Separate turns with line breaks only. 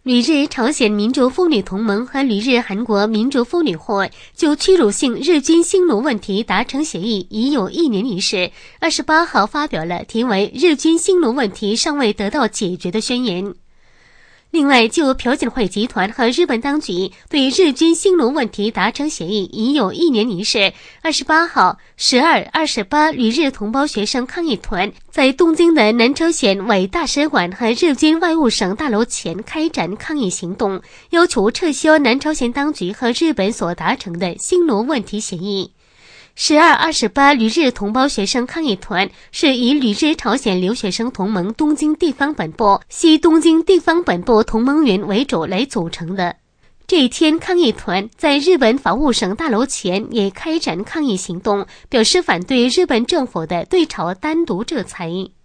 旅日朝鲜民主妇女同盟和旅日韩国民主妇女会就屈辱性日军匈奴问题达成协议已有1年一事，28号发表了题为《日军匈奴问题尚未得到解决》的宣言。另外，就朴槿惠集团和日本当局对日军匈奴问题达成协议已有1年一事，28号12、28旅日同胞学生抗议团在东京的南朝鲜伪大使馆和日军外务省大楼前开展抗议行动，要求撤销南朝鲜当局和日本所达成的匈奴问题协议。12、28旅日同胞学生抗议团是以旅日朝鲜留学生同盟东京地方本部、西东京地方本部同盟员为主来组成的。这一天，抗议团在日本法务省大楼前也开展抗议行动，表示反对日本政府的对朝单独制裁。